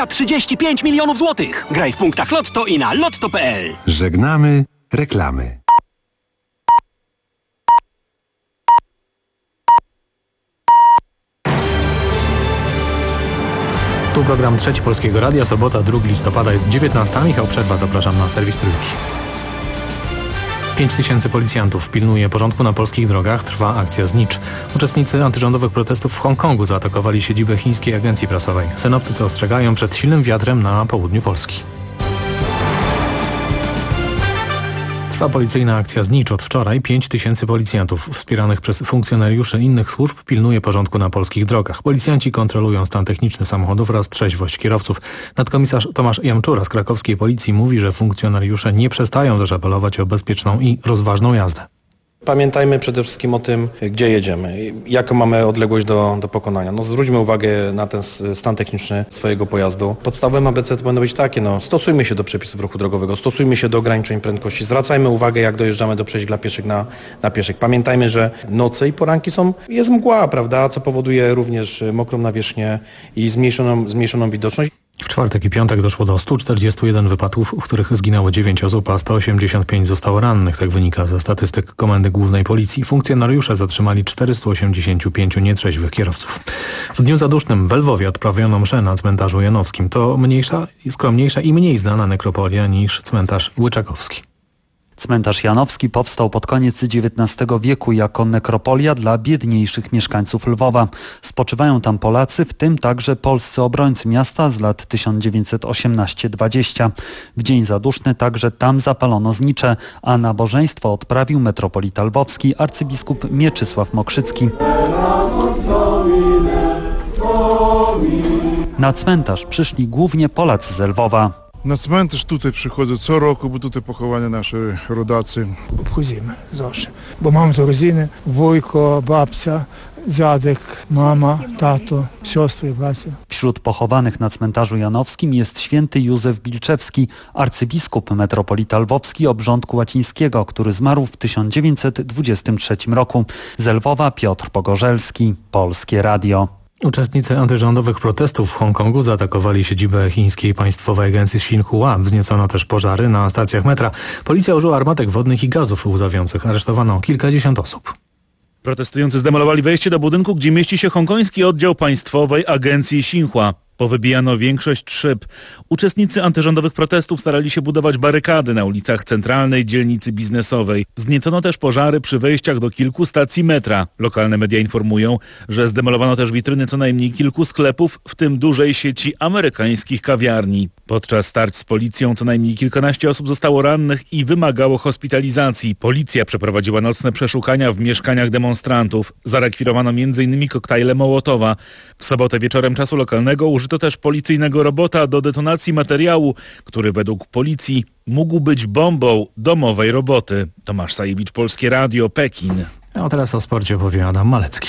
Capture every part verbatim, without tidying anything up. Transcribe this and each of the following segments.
trzysta trzydzieści pięć milionów złotych. Graj w punktach Lotto i na lotto kropka p l. Żegnamy reklamy. Tu program Trzeci Polskiego Radia, sobota drugiego listopada jest dziewiętnasta. Michał Przerwa, zapraszam na serwis Trójki. Pięć tysięcy policjantów pilnuje porządku na polskich drogach, trwa akcja Znicz. Uczestnicy antyrządowych protestów w Hongkongu zaatakowali siedzibę chińskiej agencji prasowej. Synoptycy ostrzegają przed silnym wiatrem na południu Polski. Trwa policyjna akcja Znicz. Od wczoraj pięć tysięcy policjantów wspieranych przez funkcjonariuszy innych służb pilnuje porządku na polskich drogach. Policjanci kontrolują stan techniczny samochodów oraz trzeźwość kierowców. Nadkomisarz Tomasz Jamczura z krakowskiej policji mówi, że funkcjonariusze nie przestają też apelować o bezpieczną i rozważną jazdę. Pamiętajmy przede wszystkim o tym, gdzie jedziemy, jaką mamy odległość do, do pokonania. No, zwróćmy uwagę na ten stan techniczny swojego pojazdu. Podstawowym A B C to będą być takie, no, stosujmy się do przepisów ruchu drogowego, stosujmy się do ograniczeń prędkości, zwracajmy uwagę, jak dojeżdżamy do przejść dla pieszych na, na pieszych. Pamiętajmy, że noce i poranki są, jest mgła, prawda, co powoduje również mokrą nawierzchnię i zmniejszoną, zmniejszoną widoczność. W czwartek i piątek doszło do stu czterdziestu jeden wypadków, w których zginęło dziewięć osób, a sto osiemdziesiąt pięć zostało rannych. Tak wynika ze statystyk Komendy Głównej Policji. Funkcjonariusze zatrzymali czterystu osiemdziesięciu pięciu nietrzeźwych kierowców. W dniu zadusznym w Lwowie odprawiono mszę na cmentarzu janowskim. To mniejsza, skromniejsza i mniej znana nekropolia niż cmentarz łyczakowski. Cmentarz janowski powstał pod koniec dziewiętnastego wieku jako nekropolia dla biedniejszych mieszkańców Lwowa. Spoczywają tam Polacy, w tym także polscy obrońcy miasta z lat tysiąc dziewięćset osiemnasty do dwudziestego. W dzień zaduszny także tam zapalono znicze, a nabożeństwo odprawił metropolita lwowski arcybiskup Mieczysław Mokrzycki. Na cmentarz przyszli głównie Polacy z Lwowa. Na cmentarz tutaj przychodzę co roku, bo tutaj pochowane nasze rodacy. Obchodzimy zawsze, bo mamy tu rodziny, wujko, babcia, dziadek, mama, tato, siostry, bracia. Wśród pochowanych na cmentarzu janowskim jest święty Józef Bilczewski, arcybiskup metropolita lwowski obrządku łacińskiego, który zmarł w tysiąc dziewięćset dwudziestym trzecim roku. Z Lwowa Piotr Pogorzelski, Polskie Radio. Uczestnicy antyrządowych protestów w Hongkongu zaatakowali siedzibę chińskiej państwowej agencji Xinhua. Wzniecono też pożary na stacjach metra. Policja użyła armatek wodnych i gazów łzawiących. Aresztowano kilkadziesiąt osób. Protestujący zdemolowali wejście do budynku, gdzie mieści się hongkoński oddział państwowej agencji Xinhua. Powybijano większość szyb. Uczestnicy antyrządowych protestów starali się budować barykady na ulicach centralnej dzielnicy biznesowej. Wzniecono też pożary przy wejściach do kilku stacji metra. Lokalne media informują, że zdemolowano też witryny co najmniej kilku sklepów, w tym dużej sieci amerykańskich kawiarni. Podczas starć z policją co najmniej kilkanaście osób zostało rannych i wymagało hospitalizacji. Policja przeprowadziła nocne przeszukania w mieszkaniach demonstrantów. Zarekwirowano między innymi koktajle Mołotowa. W sobotę wieczorem czasu lokalnego użyto też policyjnego robota do detonacji materiału, który według policji mógł być bombą domowej roboty. Tomasz Sajewicz, Polskie Radio, Pekin. A teraz o sporcie opowie Adam Malecki.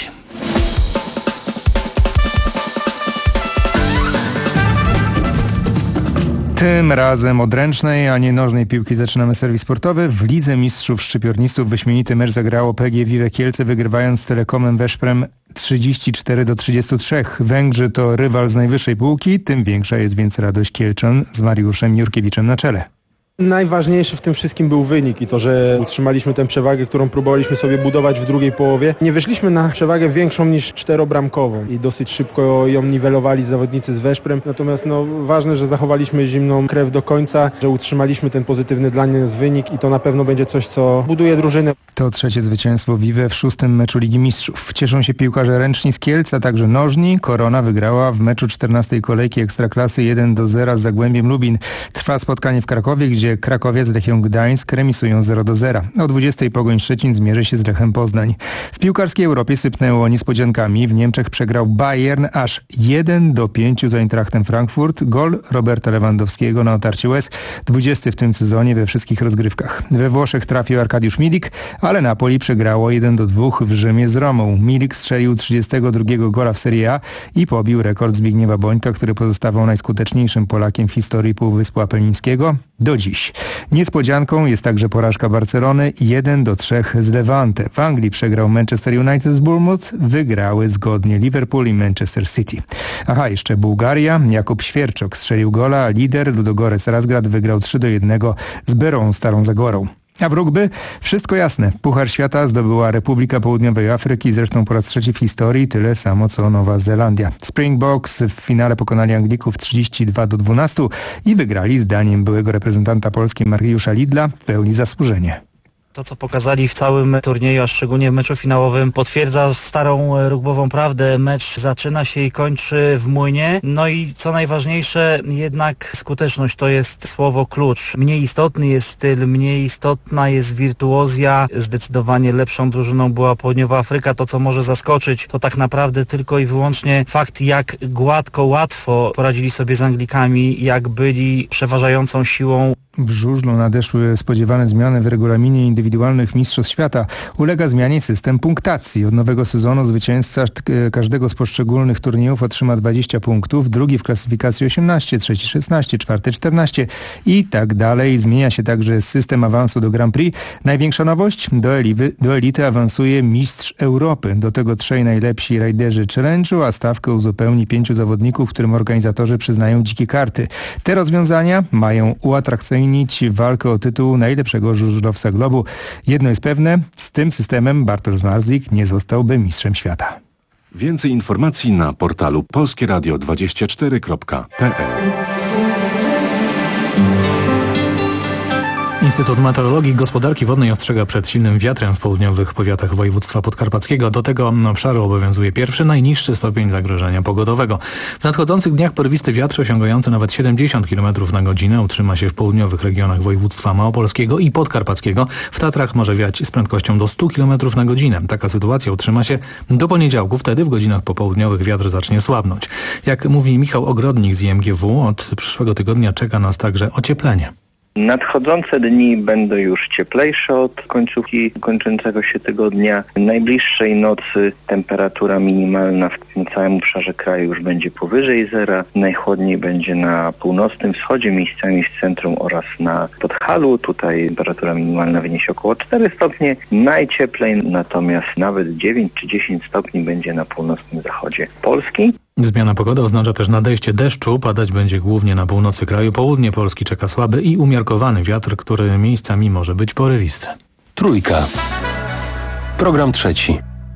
Tym razem od ręcznej, a nie nożnej piłki zaczynamy serwis sportowy. W Lidze Mistrzów Szczypiornistów wyśmienity mecz zagrało P G Vive Kielce, wygrywając z Telekomem Veszprem trzydzieści cztery do trzydziestu trzech. Węgrzy to rywal z najwyższej półki, tym większa jest więc radość Kielczan z Mariuszem Jurkiewiczem na czele. Najważniejszy w tym wszystkim był wynik i to, że utrzymaliśmy tę przewagę, którą próbowaliśmy sobie budować w drugiej połowie. Nie wyszliśmy na przewagę większą niż czterobramkową i dosyć szybko ją niwelowali zawodnicy z Veszprem. Natomiast no, ważne, że zachowaliśmy zimną krew do końca, że utrzymaliśmy ten pozytywny dla nas wynik i to na pewno będzie coś, co buduje drużynę. To trzecie zwycięstwo Vive w szóstym meczu Ligi Mistrzów. Cieszą się piłkarze ręczni z Kielc, a także nożni. Korona wygrała w meczu czternastej kolejki Ekstraklasy jeden do zera z Zagłębiem Lubin. Trwa spotkanie w Krakowie, gdzie Krakowiec z Lechią Gdańsk remisują zero do zera. O dwudziestej Pogoń Szczecin zmierzy się z Lechem Poznań. W piłkarskiej Europie sypnęło niespodziankami. W Niemczech przegrał Bayern aż jeden do pięciu z Eintrachtem Frankfurt. Gol Roberta Lewandowskiego na otarcie łez. dwudziesty w tym sezonie we wszystkich rozgrywkach. We Włoszech trafił Arkadiusz Milik, ale Napoli przegrało jeden do dwóch w Rzymie z Romą. Milik strzelił trzydziestego drugiego gola w Serie A i pobił rekord Zbigniewa Bońka, który pozostawał najskuteczniejszym Polakiem w historii Półwyspu Apenińskiego do dziś. dziś. Niespodzianką jest także porażka Barcelony jeden do trzech z Levante. W Anglii przegrał Manchester United z Bournemouth, wygrały zgodnie Liverpool i Manchester City. Aha, jeszcze Bułgaria. Jakub Świerczok strzelił gola, a lider Ludogorec Razgrad wygrał trzy do jednego z Berą Starą Zagorą. A w rugby wszystko jasne. Puchar Świata zdobyła Republika Południowej Afryki, zresztą po raz trzeci w historii, tyle samo co Nowa Zelandia. Springboks w finale pokonali Anglików trzydzieści dwa do dwunastu i wygrali zdaniem byłego reprezentanta Polski Mariusza Lidla w pełni zasłużenie. To, co pokazali w całym turnieju, a szczególnie w meczu finałowym, potwierdza starą rugbową prawdę. Mecz zaczyna się i kończy w młynie. No i co najważniejsze, jednak skuteczność to jest słowo klucz. Mniej istotny jest styl, mniej istotna jest wirtuozja. Zdecydowanie lepszą drużyną była Południowa Afryka. To, co może zaskoczyć, to tak naprawdę tylko i wyłącznie fakt, jak gładko, łatwo poradzili sobie z Anglikami, jak byli przeważającą siłą. W żużlu nadeszły spodziewane zmiany w regulaminie indywidualnych Mistrzostw Świata. Ulega zmianie system punktacji. Od nowego sezonu zwycięzca każdego z poszczególnych turniejów otrzyma dwadzieścia punktów, drugi w klasyfikacji osiemnaście, trzeci szesnaście, czwarty czternaście i tak dalej. Zmienia się także system awansu do Grand Prix. Największa nowość? Do, eliwy, do elity awansuje mistrz Europy. Do tego trzej najlepsi rajderzy challenge'u, a stawkę uzupełni pięciu zawodników, którym organizatorzy przyznają dzikie karty. Te rozwiązania mają uatrakcyjnić walkę o tytuł najlepszego żużlowca globu. Jedno jest pewne, z tym systemem Bartosz Marzlik nie zostałby mistrzem świata. Więcej informacji na portalu polskie radio dwadzieścia cztery kropka p l. Instytut Meteorologii i Gospodarki Wodnej ostrzega przed silnym wiatrem w południowych powiatach województwa podkarpackiego. Do tego obszaru obowiązuje pierwszy, najniższy stopień zagrożenia pogodowego. W nadchodzących dniach porwisty wiatr osiągający nawet siedemdziesiąt kilometrów na godzinę utrzyma się w południowych regionach województwa małopolskiego i podkarpackiego. W Tatrach może wiać z prędkością do stu kilometrów na godzinę. Taka sytuacja utrzyma się do poniedziałku. Wtedy w godzinach popołudniowych wiatr zacznie słabnąć. Jak mówi Michał Ogrodnik z I M G W, od przyszłego tygodnia czeka nas także ocieplenie. Nadchodzące dni będą już cieplejsze od końcówki kończącego się tygodnia. Najbliższej nocy temperatura minimalna w tym całym obszarze kraju już będzie powyżej zera. Najchłodniej będzie na północnym wschodzie, miejscami w centrum oraz na Podhalu. Tutaj temperatura minimalna wyniesie około cztery stopnie. Najcieplej natomiast nawet dziewięć czy dziesięć stopni będzie na północnym zachodzie Polski. Zmiana pogody oznacza też nadejście deszczu. Padać będzie głównie na północy kraju. Południe Polski czeka słaby i umiarkowany wiatr, który miejscami może być porywisty. Trójka. Program trzeci.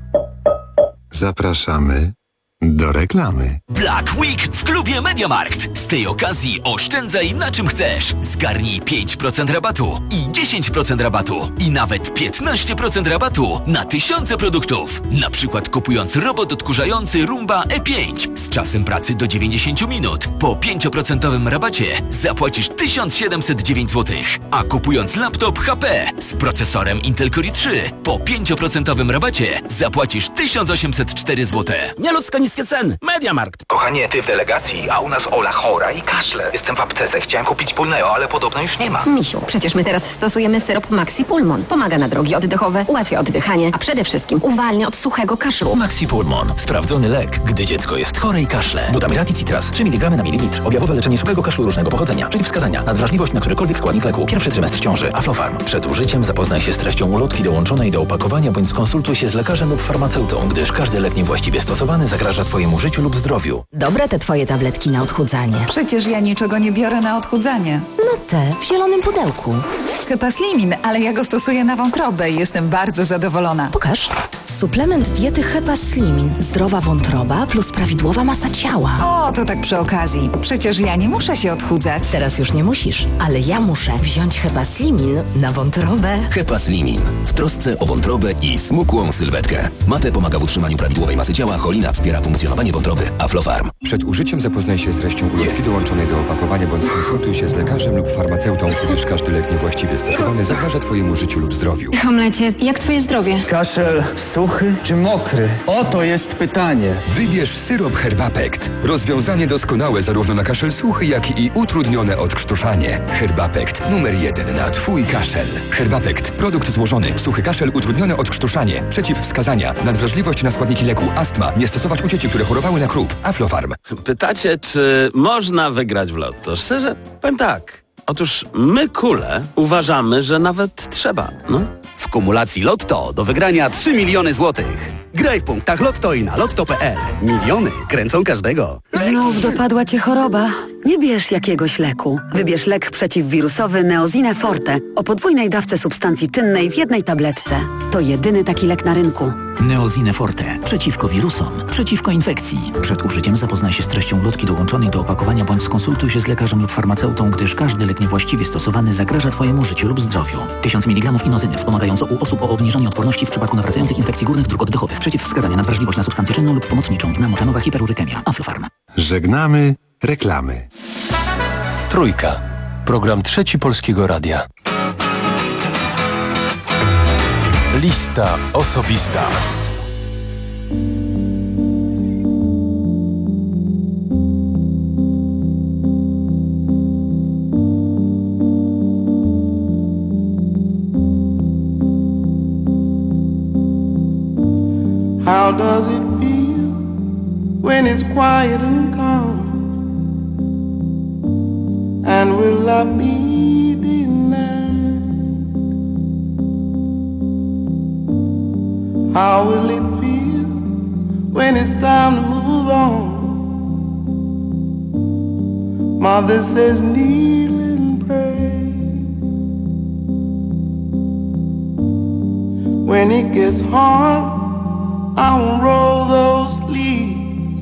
Zapraszamy do reklamy. Black Week w klubie MediaMarkt. Z tej okazji oszczędzaj na czym chcesz. Zgarnij pięć procent rabatu i dziesięć procent rabatu i nawet piętnaście procent rabatu na tysiące produktów. Na przykład kupując robot odkurzający Roomba E pięć z czasem pracy do dziewięćdziesiąt minut po pięć procent rabacie zapłacisz tysiąc siedemset dziewięć złotych, a kupując laptop H P z procesorem Intel Core i trzy po pięć procent rabacie zapłacisz tysiąc osiemset cztery złote. Nieludzko niskie ceny. MediaMarkt. Kochanie, ty w delegacji, a u nas Ola chora i kaszle. Jestem w aptece, chciałem kupić Pulneo, ale podobno już nie ma. Misiu, przecież my teraz stosujemy syrop Maxi Pulmon. Pomaga na drogi oddechowe, ułatwia oddychanie, a przede wszystkim uwalnia od suchego kaszlu. Maxi Pulmon. Sprawdzony lek, gdy dziecko jest chore i kaszle. Glutamiraty Citras trzy miligramy na mililitr. Objawowe leczenie suchego kaszlu różnego pochodzenia. Przeciwwskazania. Nadwrażliwość na którykolwiek składnik leku. Pierwszy trymestr ciąży. Aflofarm. Przed użyciem zapoznaj się z treścią ulotki dołączonej do opakowania bądź skonsultuj się z lekarzem lub farmaceutą, gdyż każdy lek niewłaściwie stosowany zagraża twojemu życiu lub zdrowiu. Dobre te twoje tabletki na odchudzanie. Przecież ja niczego nie biorę na odchudzanie. No te, w zielonym pudełku. Hepaslimin, ale ja go stosuję na wątrobę i jestem bardzo zadowolona. Pokaż. Suplement diety Hepaslimin. Zdrowa wątroba plus prawidłowa masa ciała. O, to tak przy okazji. Przecież ja nie muszę się odchudzać. Teraz już nie musisz, ale ja muszę wziąć Hepaslimin na wątrobę. Hepaslimin. W trosce o wątrobę i smukłą sylwetkę. Mate pomaga w utrzymaniu prawidłowej masy ciała, cholina wspiera funkcjonowanie wątroby. Aflofarm. Przed użyciem zapoznaj się z treścią ulotki dołączonej do opakowania bądź konsultuj się z lekarzem lub farmaceutą, gdyż każdy lek niewłaściwie stosowany zagraża twojemu życiu lub zdrowiu. Hamlecie, jak twoje zdrowie? Kaszel suchy czy mokry? Oto jest pytanie. Wybierz syrop Herbapekt. Rozwiązanie doskonałe zarówno na kaszel suchy, jak i utrudnione odkrztuszanie. Herbapekt. Numer jeden na twój kaszel. Herbapekt. Produkt złożony. Suchy kaszel, utrudnione odkrztuszanie. Przeciwwskazania. Nadwrażliwość na składniki leku. Astma. Nie stosować u dzieci, które chorowały na krób. Aflofarm. Pytacie, czy można wygrać w lotto? Szczerze, powiem tak. Otóż my, kule, uważamy, że nawet trzeba, no. W kumulacji Lotto do wygrania trzy miliony złotych. Graj w punktach Lotto i na lotto kropka p l. Miliony kręcą każdego. Znów dopadła cię choroba? Nie bierz jakiegoś leku. Wybierz lek przeciwwirusowy Neosine Forte o podwójnej dawce substancji czynnej w jednej tabletce. To jedyny taki lek na rynku. Neosine Forte. Przeciwko wirusom. Przeciwko infekcji. Przed użyciem zapoznaj się z treścią lotki dołączonej do opakowania bądź skonsultuj się z lekarzem lub farmaceutą, gdyż każdy lek niewłaściwie stosowany zagraża Twojemu życiu lub zdrowiu. tysiąc miligramów inozyny wspomagająco u osób o obniżonej odporności w przypadku nawracających infekcji górnych dróg oddechowych. Przeciwwskazania na wrażliwość na substancję czynną lub pomocniczą. Pneumocanowa hiperurykemia. Aflofarm. Żegnamy reklamy. Trójka. Program Trzeci Polskiego Radia. Lista osobista. How does it feel when it's quiet and calm? And will I be denied? How will it feel when it's time to move on? Mother says kneel and pray. When it gets hard, I won't roll those sleeves.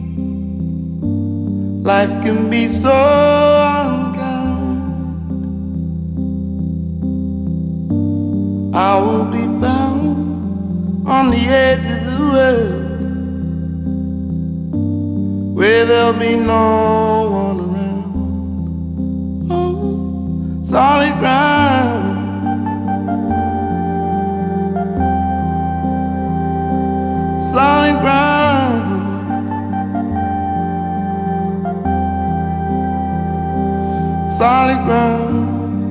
Life can be so unkind. I will be found on the edge of the world, where there'll be no one around. Oh, solid ground. Solid ground. Solid ground.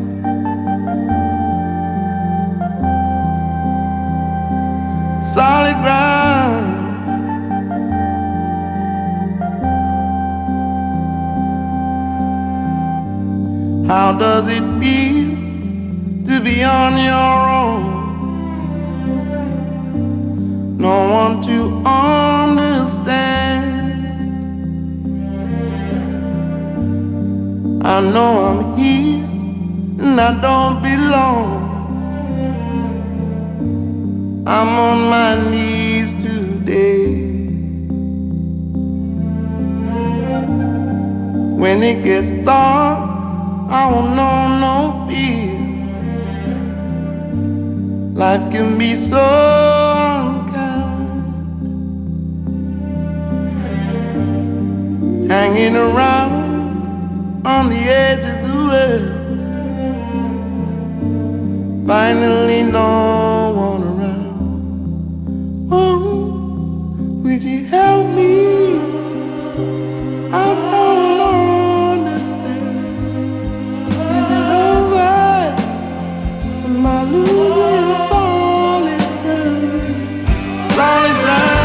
Solid ground. How does it feel to be on your own? No one to understand. I know I'm here and I don't belong. I'm on my knees today. When it gets dark, I won't know no fear. Life can be so hanging around on the edge of the world. Finally no one around. Oh, would you help me? I don't understand. Is it over? Am I losing solid ground? Solid ground.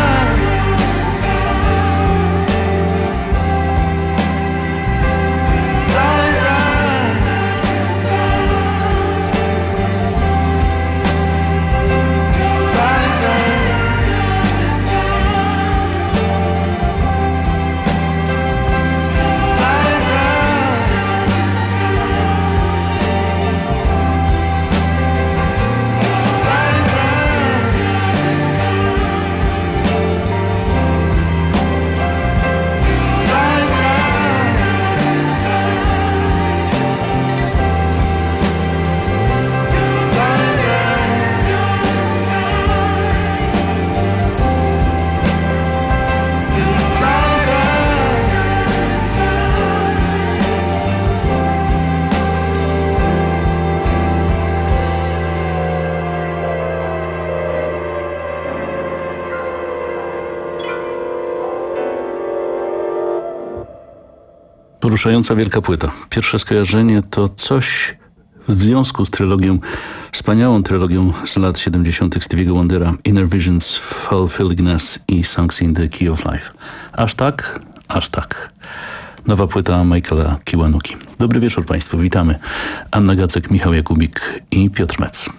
Poruszająca wielka płyta. Pierwsze skojarzenie to coś w związku z trylogią, wspaniałą trylogią z lat siedemdziesiątych Stevie'ego Wondera, Inner Visions, Fulfillingness i Songs in the Key of Life. Aż tak? Aż tak. nowa płyta Michaela Kiwanuki. Dobry wieczór Państwu, witamy. Anna Gacek, Michał Jakubik i Piotr Mec.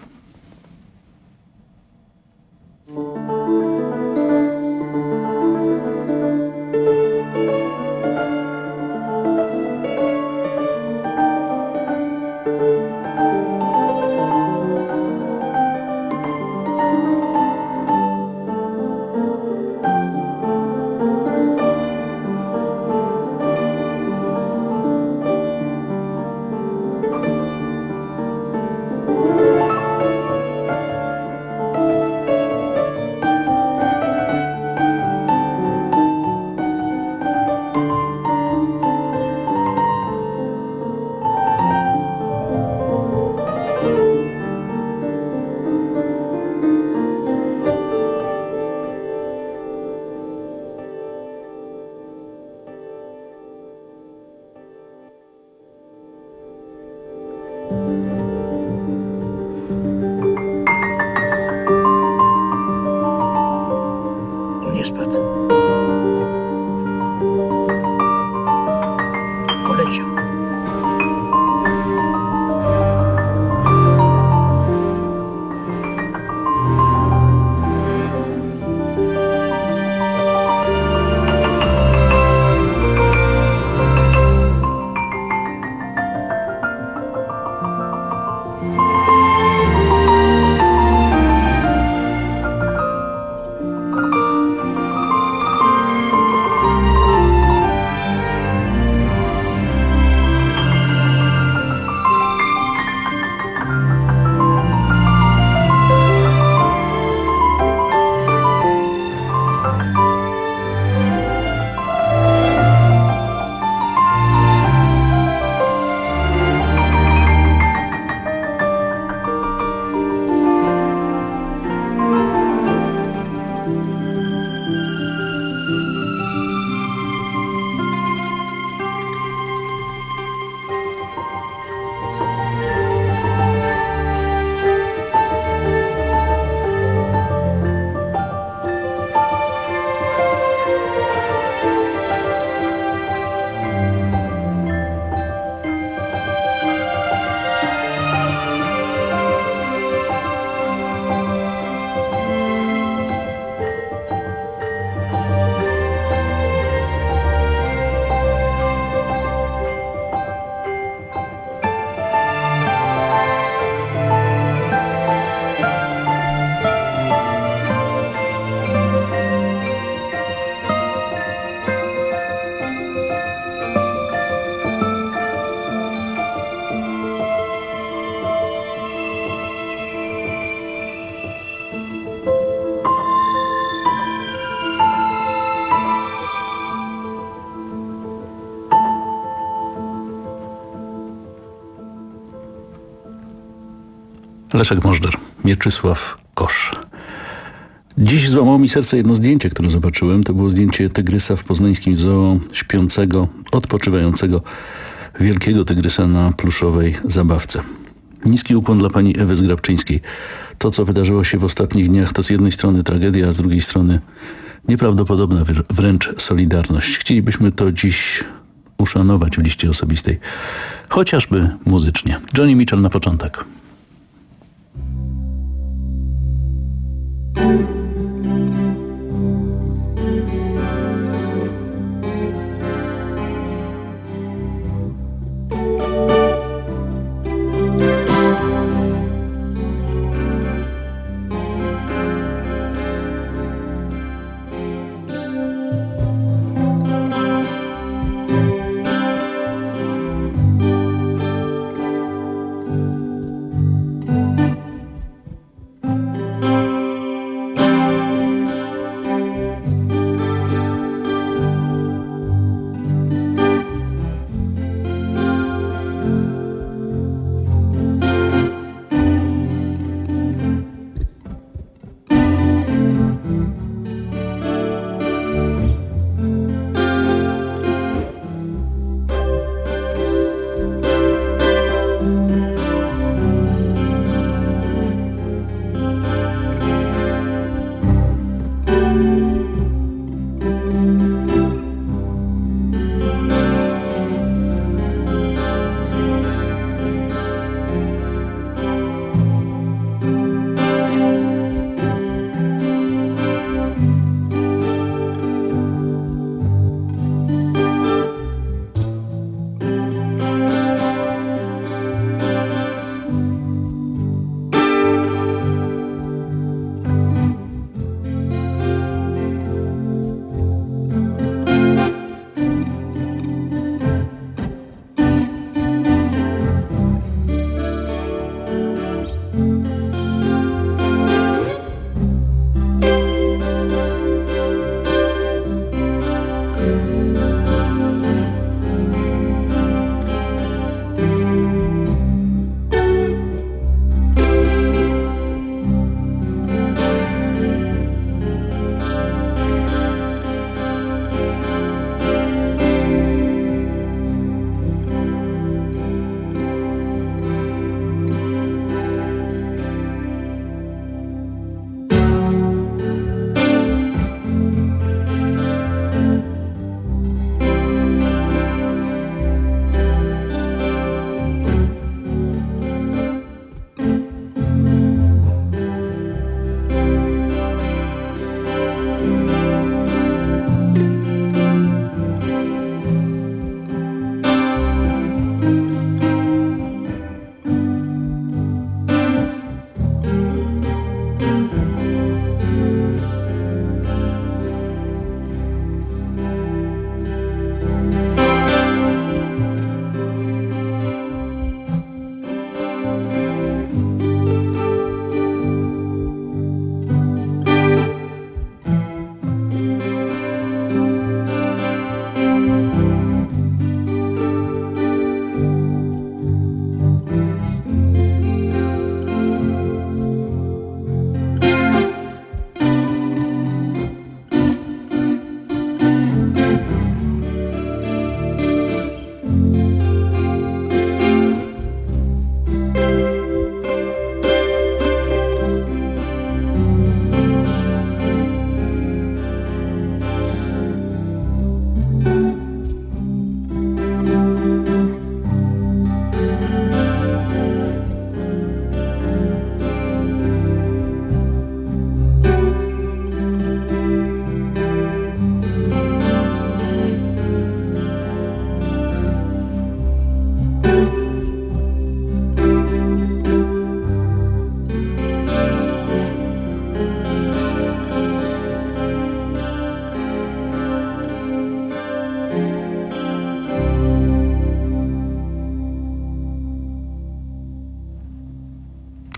Leszek Możdżer, Mieczysław Kosz. Dziś złamało mi serce jedno zdjęcie, które zobaczyłem. To było zdjęcie tygrysa w poznańskim zoo, śpiącego, odpoczywającego wielkiego tygrysa na pluszowej zabawce. Niski ukłon dla pani Ewy Zgrabczyńskiej. To, co wydarzyło się w ostatnich dniach, to z jednej strony tragedia, a z drugiej strony nieprawdopodobna wręcz solidarność. Chcielibyśmy to dziś uszanować w liście osobistej, chociażby muzycznie. Johnny Mitchell na początek.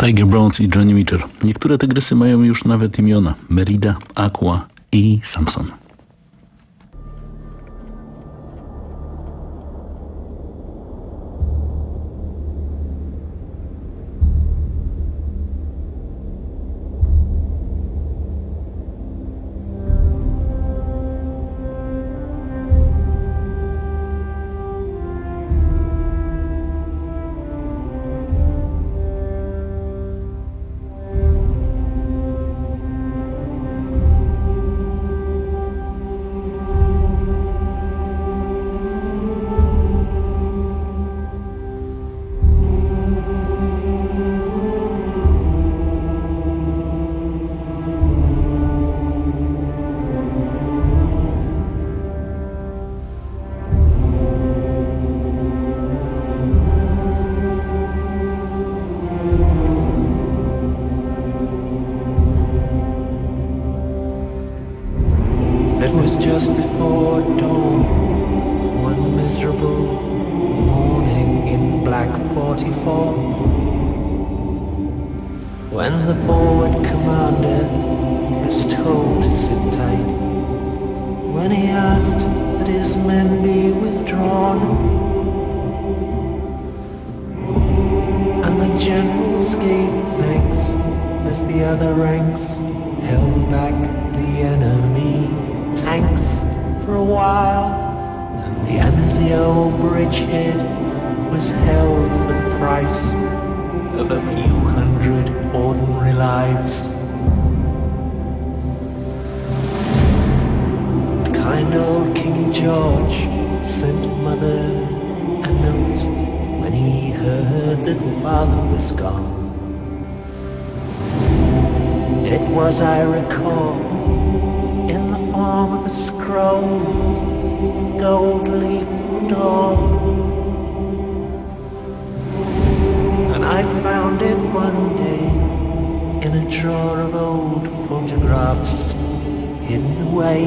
Tiger Browns i Johnny Mitchell. Niektóre tygrysy mają już nawet imiona. Merida, Aqua i Samson. It was just before dawn, one miserable morning in Black forty-four, when the forward commander was told to sit tight, when he asked that his men be withdrawn, and the generals gave thanks as the other ranks held back the enemy tanks for a while, and the Anzio bridgehead was held for the price of a few hundred ordinary lives. And kind old King George sent Mother a note when he heard that Father was gone. It was, I recall, in the form of a scroll with gold leaf and all. And I found it one day in a drawer of old photographs hidden away.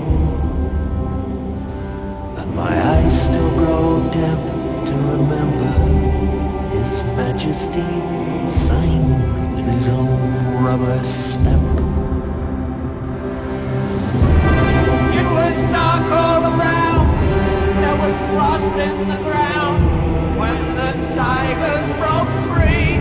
And my eyes still grow damp to remember His Majesty signed with his own rubber stamp. It was dark all around, there was frost in the ground, when the tigers broke free.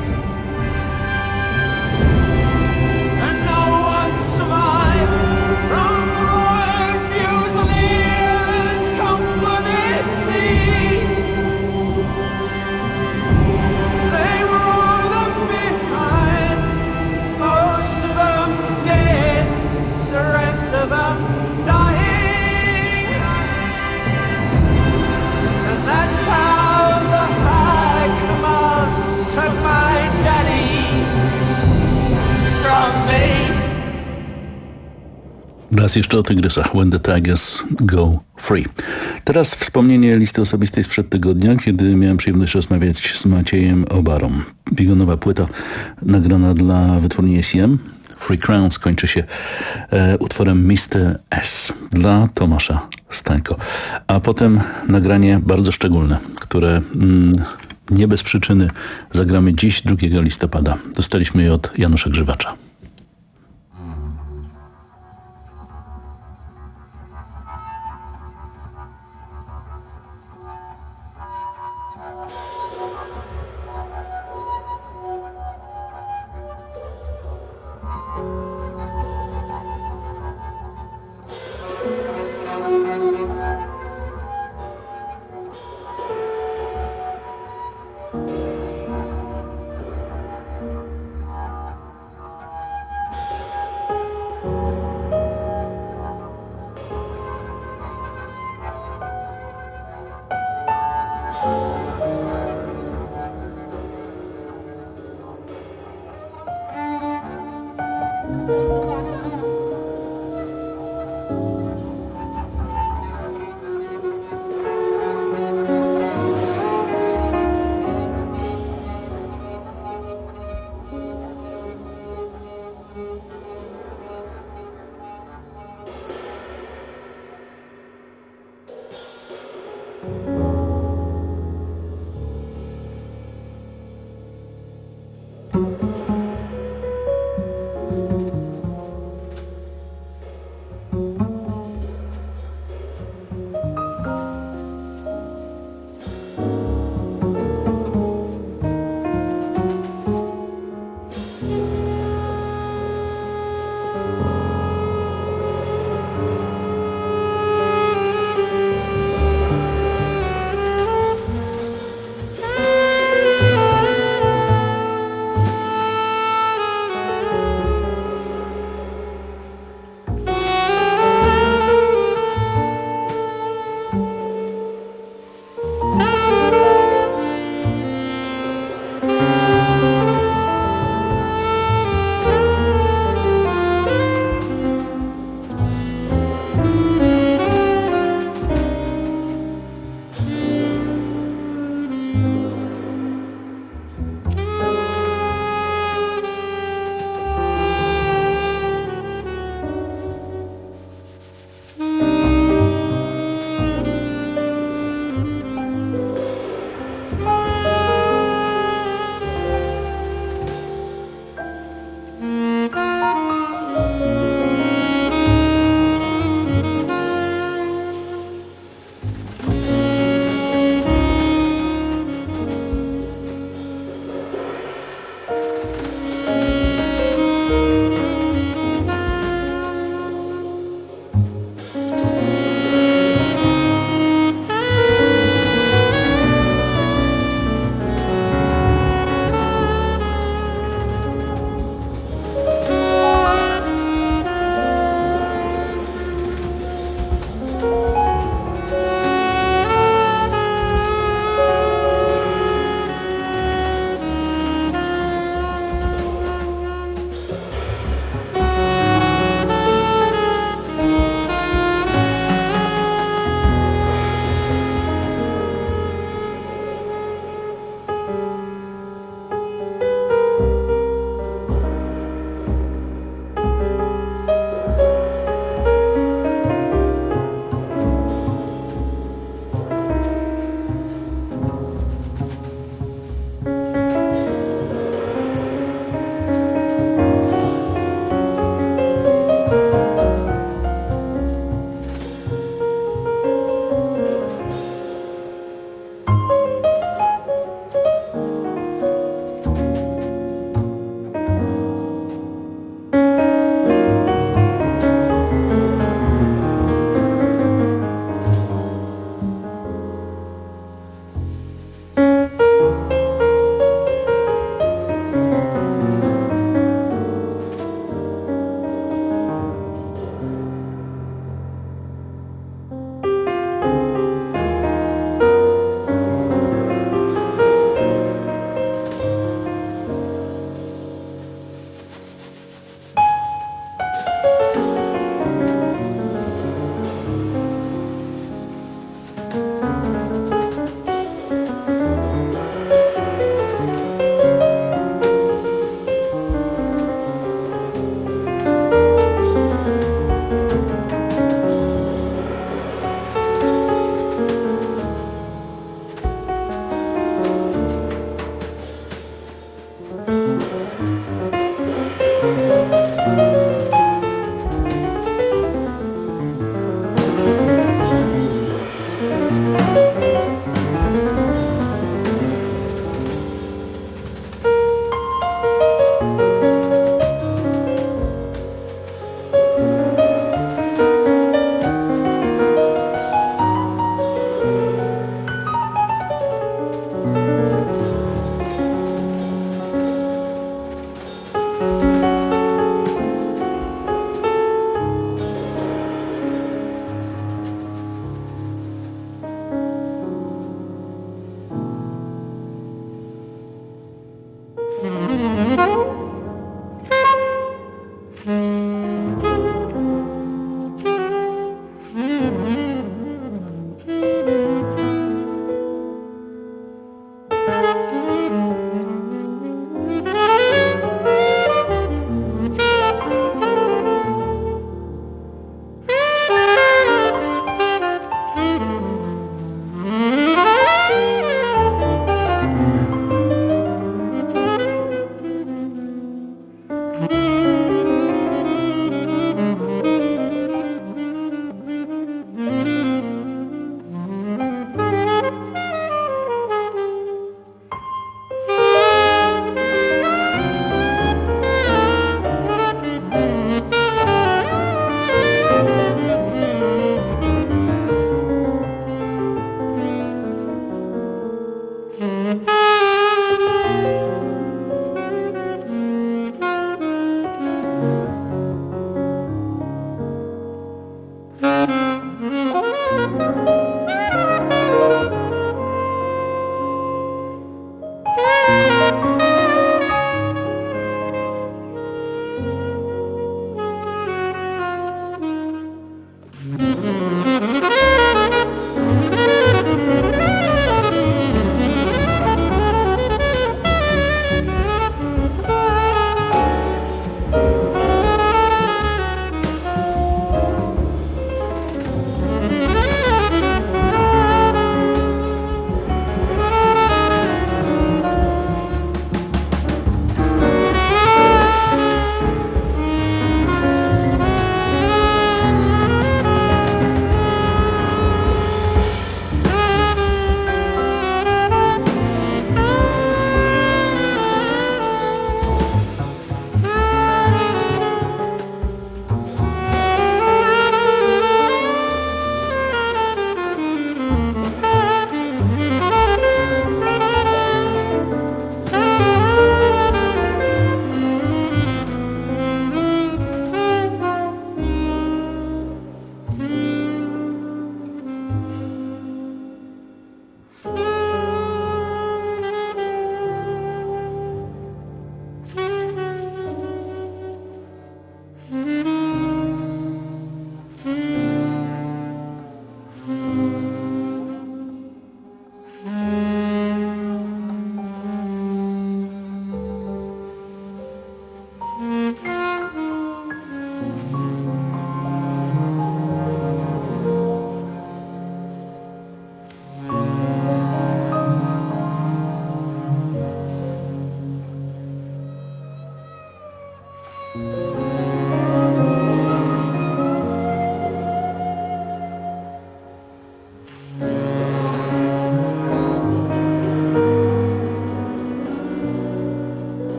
And no one survived from the Royal Fusiliers Company C. They were all left behind, most of them dead, the rest of them dying. And that's how the High Command took my daddy from me. Raz jeszcze o tygrysach. When the Tigers Go Free. Teraz wspomnienie listy osobistej sprzed tygodnia, kiedy miałem przyjemność rozmawiać z Maciejem Obarą. Biegunowa płyta nagrana dla wytwórni S I M. Free Crowns kończy się e, utworem mister S dla Tomasza Stańko. A potem nagranie bardzo szczególne, które mm, nie bez przyczyny zagramy dziś, drugiego listopada. Dostaliśmy je od Janusza Grzywacza.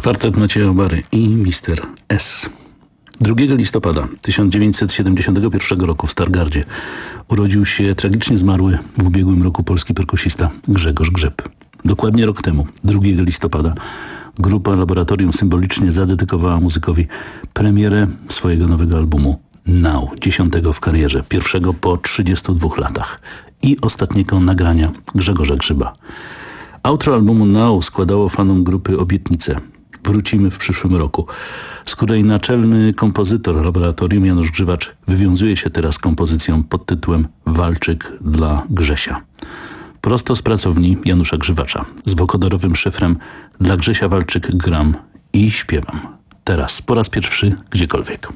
Kwartet Macieja Obary i mister S. drugiego listopada tysiąc dziewięćset siedemdziesiątego pierwszego roku w Stargardzie urodził się tragicznie zmarły w ubiegłym roku polski perkusista Grzegorz Grzyb. Dokładnie rok temu, drugiego listopada, grupa Laboratorium symbolicznie zadedykowała muzykowi premierę swojego nowego albumu Now, dziesiątego w karierze, pierwszego po trzydziestu dwóch latach i ostatniego nagrania Grzegorza Grzyba. Outro albumu Now składało fanom grupy obietnicę: wrócimy w przyszłym roku, z której naczelny kompozytor Laboratorium Janusz Grzywacz wywiązuje się teraz kompozycją pod tytułem Walczyk dla Grzesia. Prosto z pracowni Janusza Grzywacza, z wokodorowym szyfrem Dla Grzesia Walczyk gram i śpiewam. Teraz, po raz pierwszy, gdziekolwiek.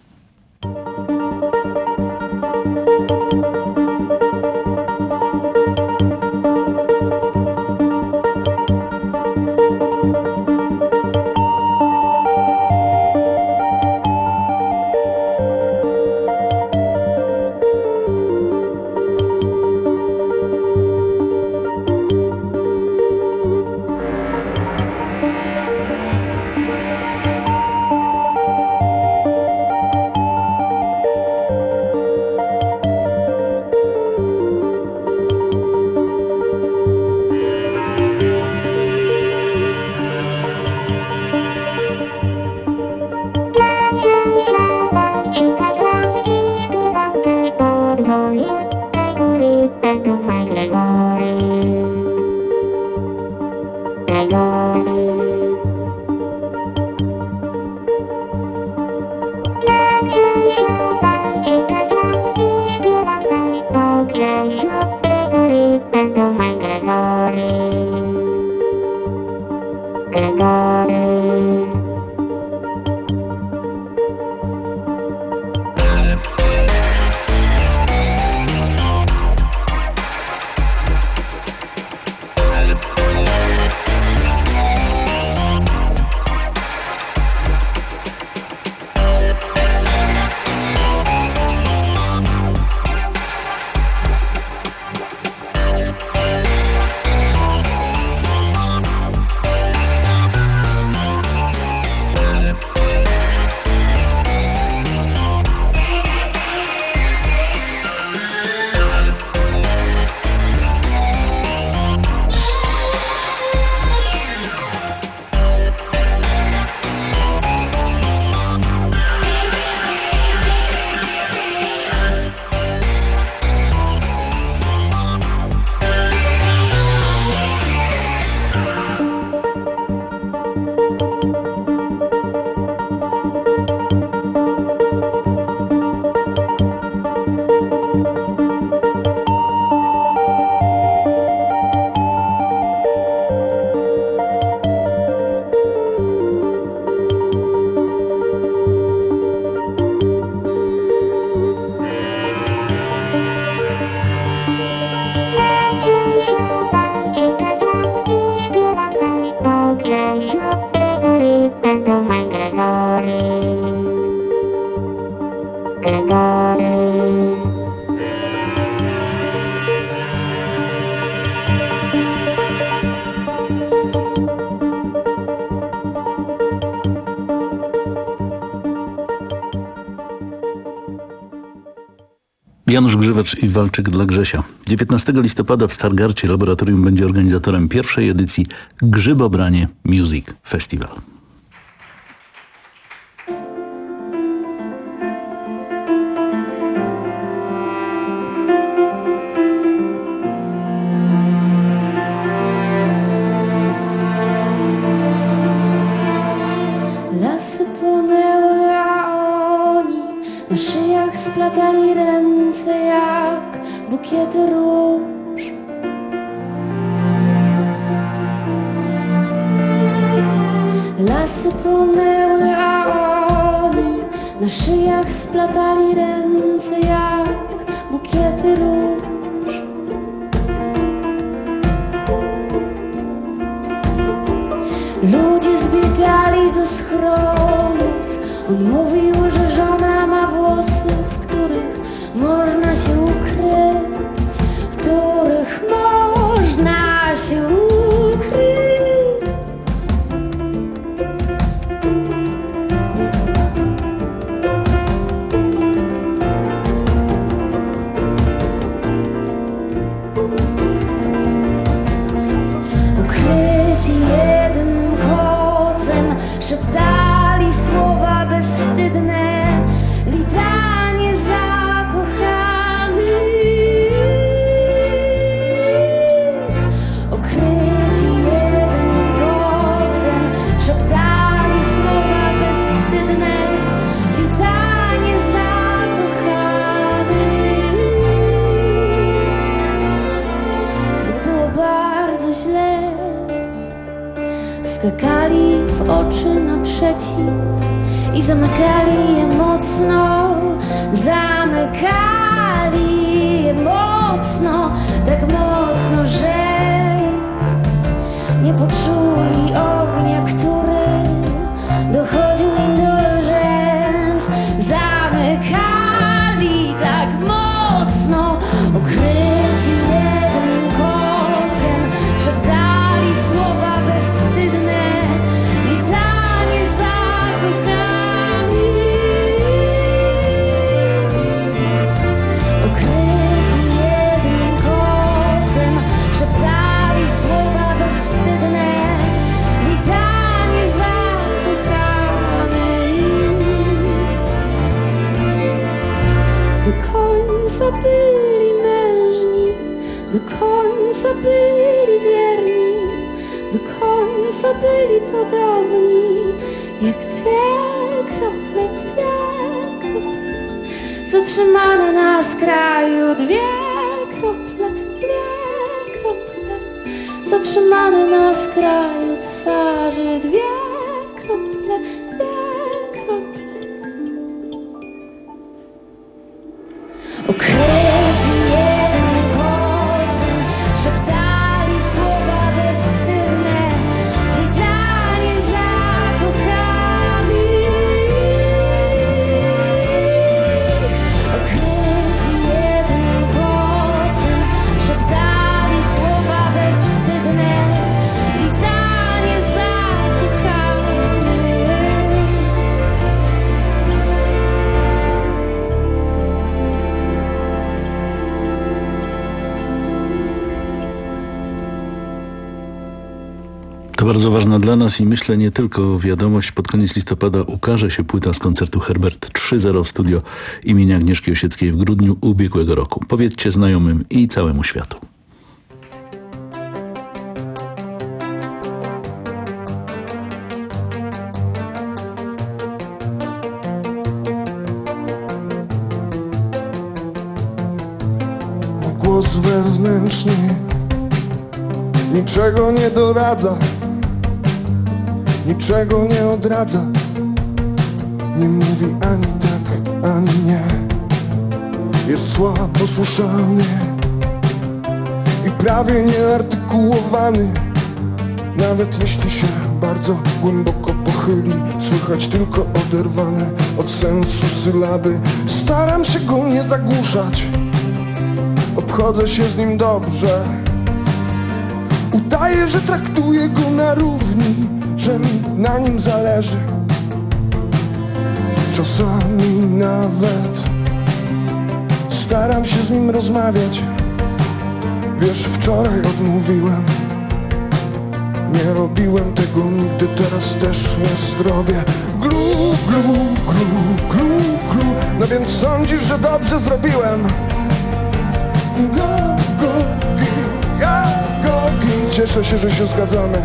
Janusz Grzywacz i Walczyk dla Grzesia. dziewiętnastego listopada w Stargardzie Laboratorium będzie organizatorem pierwszej edycji Grzybobranie Music Festival. Lasy płonęły, a oni na szyjach splatali ręce jak bukiety róż. Lasy płonęły, a oni na szyjach splatali ręce jak bukiety róż. Ludzie zbiegali do schronów. On mówił, że żona ma włosy, w których można się ukryć, w których można się ukryć. szeptali słowa bezwstydne, litanie zakochanych, okryci jednym kocem, szeptali słowa bezwstydne, litanie zakochanych. Gdy było bardzo źle, skakali w oczy naprzeciw i zamykali je mocno, zamykali je mocno, tak mocno, że nie poczuli ognia, który dochodził im do rzęs. Zamykali tak mocno, ukryci jednym kocem, szeptali słowa bezwstydne, litanie zakochanych. Ukryci jednym kocem, szeptali słowa bezwstydne, litanie zakochanych. Do końca byli mężni, do końca byli wierni, do końca byli podobni, jak dwie krople, dwie krople, zatrzymane na skraju, dwie krople, dwie krople, zatrzymane na skraju twarzy, dwie krople, dwie krople. Ukryci jednym kocem, szeptali słowa bezwstydne, litanie zakochanych. Ukryci jednym kocem, szeptali słowa bezwstydne, litanie zakochanych. To bardzo ważna dla nas i myślę nie tylko wiadomość. Pod koniec listopada ukaże się płyta z koncertu Herbert trzy zero w studio imienia Agnieszki Osieckiej w grudniu ubiegłego roku. Powiedzcie znajomym i całemu światu. Głos wewnętrzny niczego nie doradza, niczego nie odradza, nie mówi ani tak, ani nie. Jest słabo słyszalny i prawie nieartykułowany. Nawet jeśli się bardzo głęboko pochyli, słychać tylko oderwane od sensu sylaby. Staram się go nie zagłuszać, obchodzę się z nim dobrze. Udaję, że traktuję go na równi, że mi na nim zależy. Czasami nawet staram się z nim rozmawiać. Wiesz, wczoraj odmówiłem, nie robiłem tego nigdy, teraz też nie zrobię. Glu, glu, glu, glu, glu. No więc sądzisz, że dobrze zrobiłem? Go, go, gi, ga, go, gi. Cieszę się, że się zgadzamy.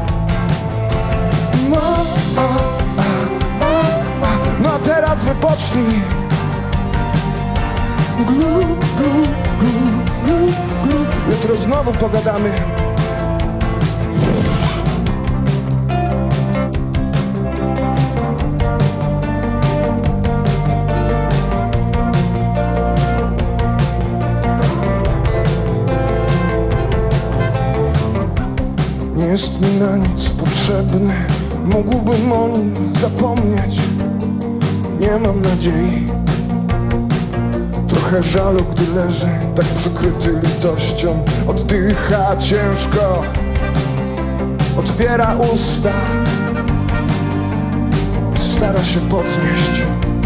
No, a, a, a, a. No a teraz wypocznij. Glu, glu, glu, glu, glu. Jutro znowu pogadamy. Nie jest mi na nic potrzebny, mógłbym o nim zapomnieć. Nie mam nadziei, trochę żalu, gdy leży tak przykryty litością. Oddycha ciężko, otwiera usta, stara się podnieść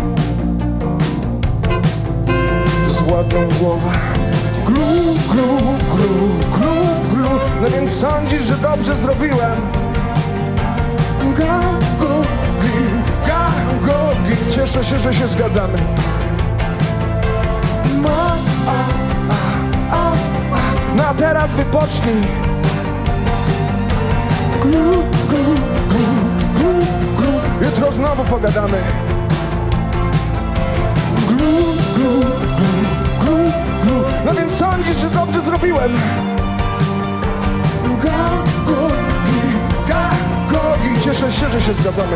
zładną głowę. Glu, glu, glu, glu, glu. No więc sądzisz, że dobrze zrobiłem? Gagogi, gagogi. Cieszę się, że się zgadzamy. Ma, a, a, a, a. No a teraz wypocznij. Glu, glu, glu, glu, glu. Jutro znowu pogadamy. Glu, glu, glu, glu, glu. No więc sądzisz, że dobrze zrobiłem. Gagogi, gagogi. Cieszę się, że się zgadzamy.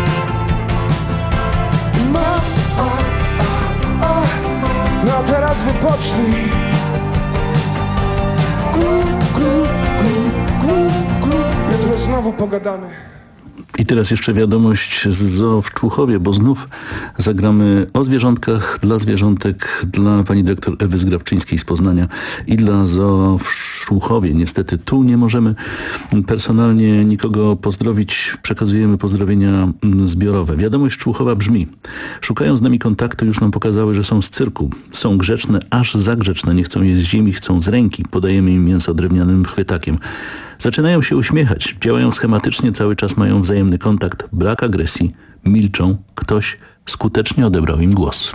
Ma, a, a, a. No a teraz wypocznij. Glu, glu, glu, glu, glu. Jutro znowu pogadamy. I teraz jeszcze wiadomość z zoo w Człuchowie, bo znów zagramy o zwierzątkach, dla zwierzątek, dla pani dyrektor Ewy Zgrabczyńskiej z Poznania i dla zoo w Człuchowie. Niestety tu nie możemy personalnie nikogo pozdrowić. Przekazujemy pozdrowienia zbiorowe. Wiadomość Człuchowa brzmi: szukają z nami kontaktu, już nam pokazały, że są z cyrku. Są grzeczne, aż za grzeczne. Nie chcą jeść z ziemi, chcą z ręki. Podajemy im mięso drewnianym chwytakiem. Zaczynają się uśmiechać, działają schematycznie, cały czas mają wzajemny kontakt, brak agresji, milczą, ktoś skutecznie odebrał im głos.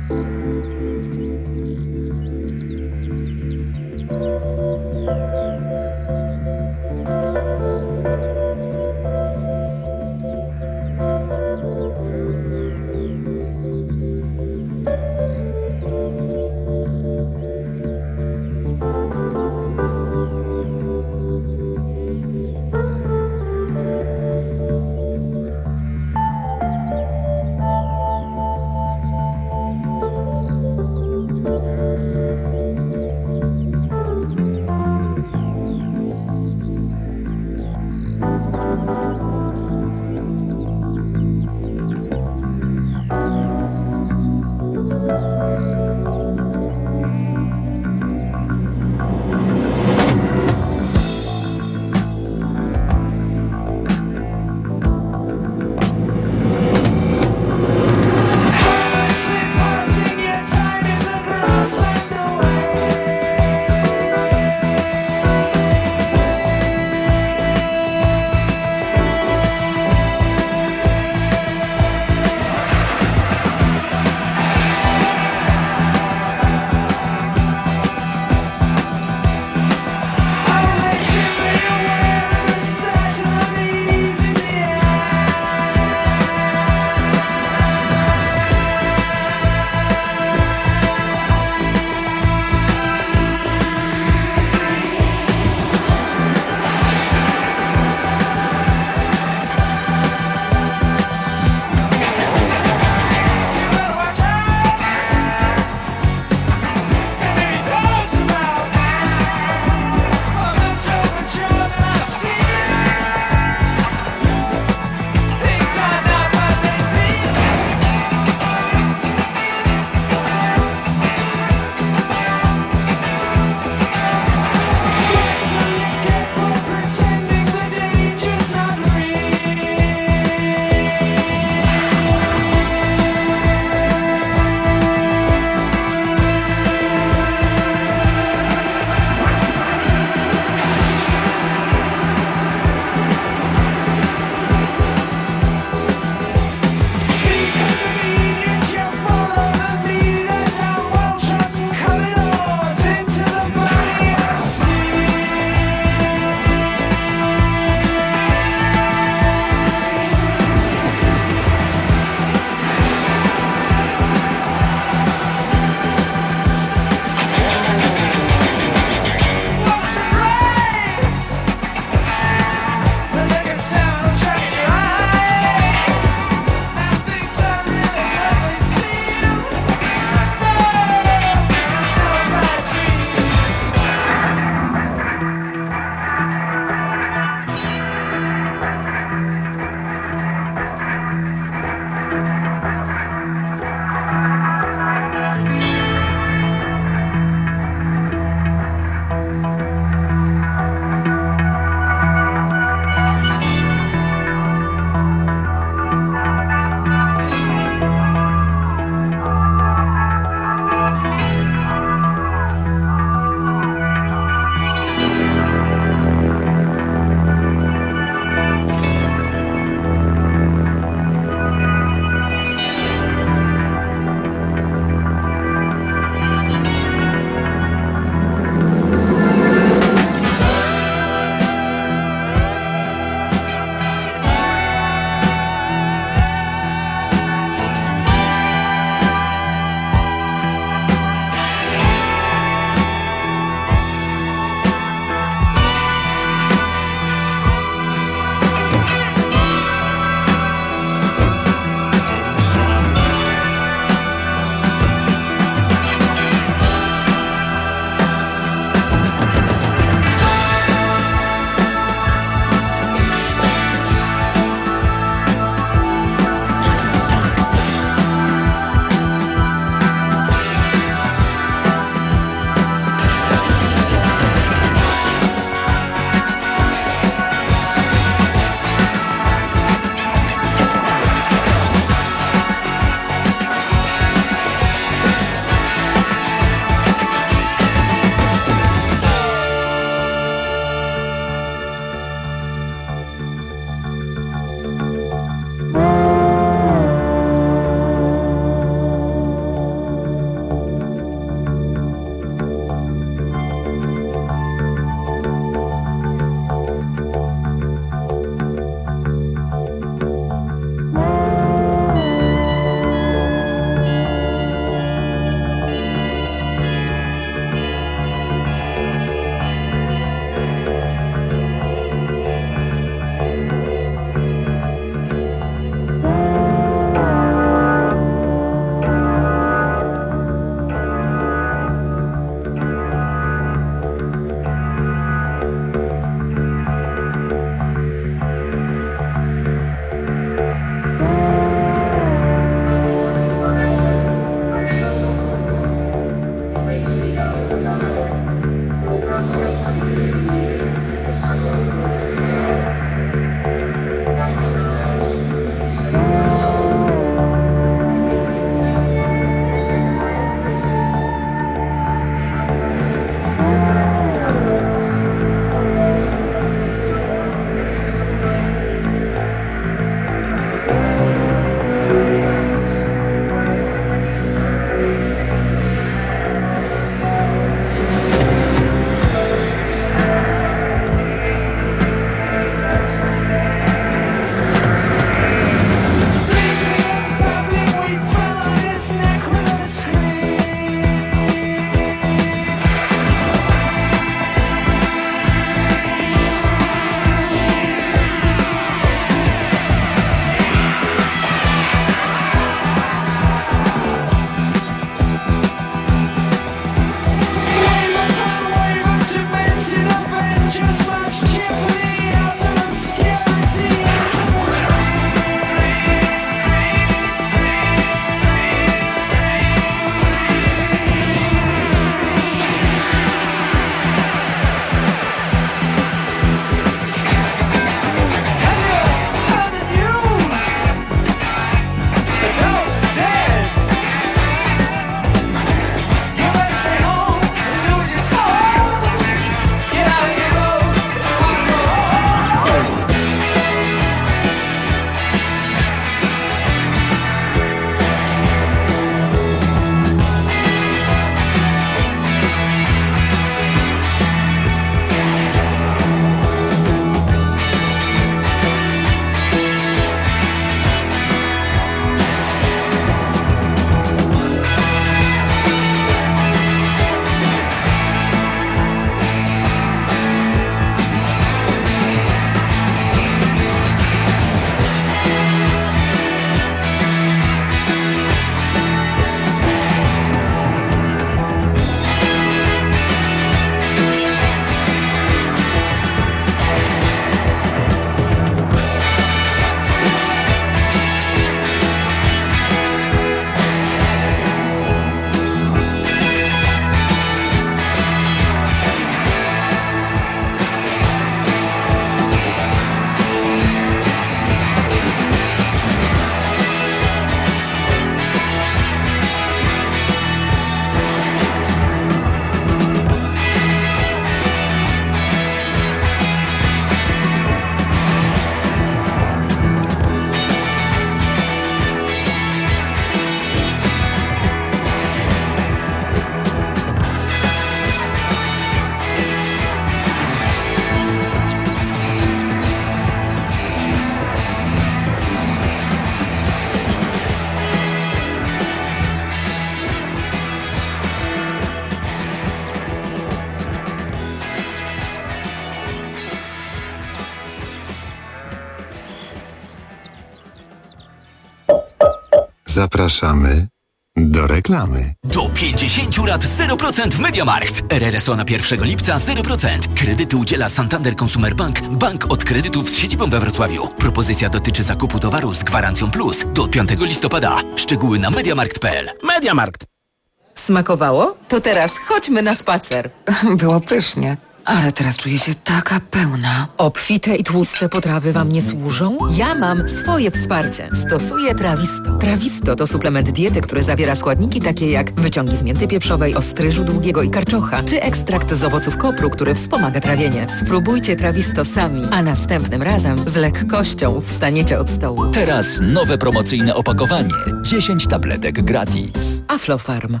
Zapraszamy do reklamy. Do pięćdziesięciu lat zero procent w MediaMarkt. R R S O na pierwszego lipca zero procent. Kredyty udziela Santander Consumer Bank, bank od kredytów z siedzibą we Wrocławiu. Propozycja dotyczy zakupu towaru z gwarancją plus do piątego listopada. Szczegóły na mediamarkt kropka p l. MediaMarkt. Smakowało? To teraz chodźmy na spacer. Było pysznie. Ale teraz czuję się taka pełna. Obfite i tłuste potrawy wam nie służą? Ja mam swoje wsparcie. Stosuję Trawisto. Trawisto to suplement diety, który zawiera składniki takie jak wyciągi z mięty pieprzowej, ostryżu długiego i karczocha, czy ekstrakt z owoców kopru, który wspomaga trawienie. Spróbujcie Trawisto sami, a następnym razem z lekkością wstaniecie od stołu. Teraz nowe promocyjne opakowanie. dziesięć tabletek gratis. Aflofarm.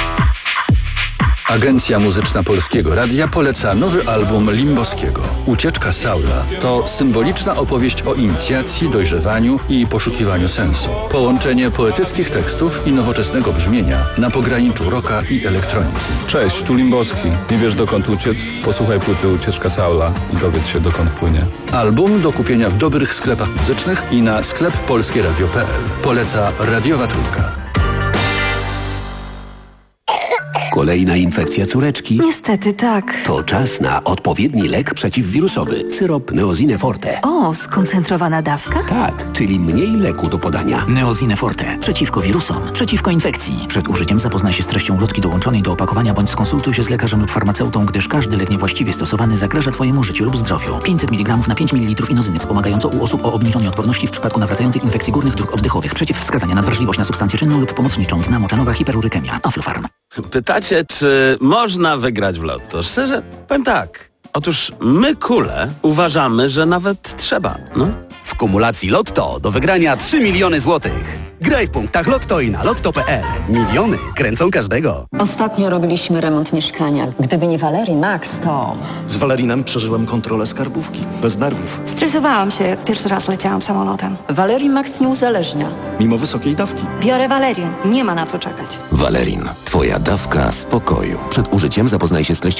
Agencja Muzyczna Polskiego Radia poleca nowy album Limboskiego. Ucieczka Saula to symboliczna opowieść o inicjacji, dojrzewaniu i poszukiwaniu sensu. Połączenie poetyckich tekstów i nowoczesnego brzmienia na pograniczu rocka i elektroniki. Cześć, tu Limboski. Nie wiesz dokąd uciec? Posłuchaj płyty Ucieczka Saula i dowiedz się dokąd płynie. Album do kupienia w dobrych sklepach muzycznych i na sklep polskieradio kropka p l. Poleca Radiowa Trójka. Kolejna infekcja córeczki? Niestety tak. To czas na odpowiedni lek przeciwwirusowy. Syrop Neosine Forte. O, skoncentrowana dawka? Tak, czyli mniej leku do podania. Neosine Forte. Przeciwko wirusom, przeciwko infekcji. Przed użyciem zapoznaj się z treścią ulotki dołączonej do opakowania bądź skonsultuj się z lekarzem lub farmaceutą, gdyż każdy lek niewłaściwie stosowany zagraża Twojemu życiu lub zdrowiu. pięćset miligramów na pięć mililitrów inozyny wspomagająco u osób o obniżonej odporności w przypadku nawracających infekcji górnych dróg oddechowych. Przeciwwskazania na wrażliwość na substancję czynną lub pomocniczą. Dna moczanowa, hiperurykemia. Aflofarm. Pytacie, czy można wygrać w lotto? Szczerze, powiem tak. Otóż my, kule, uważamy, że nawet trzeba, no. W kumulacji Lotto do wygrania trzy miliony złotych. Graj w punktach Lotto i na lotto kropka p l. Miliony kręcą każdego. Ostatnio robiliśmy remont mieszkania. Gdyby nie Valerii Max, to... Z Valerinem przeżyłem kontrolę skarbówki. Bez nerwów. Stresowałam się, jak pierwszy raz leciałam samolotem. Valerii Max nie uzależnia. Mimo wysokiej dawki. Biorę Valerin. Nie ma na co czekać. Valerin. Twoja dawka spokoju. Przed użyciem zapoznaj się z treścią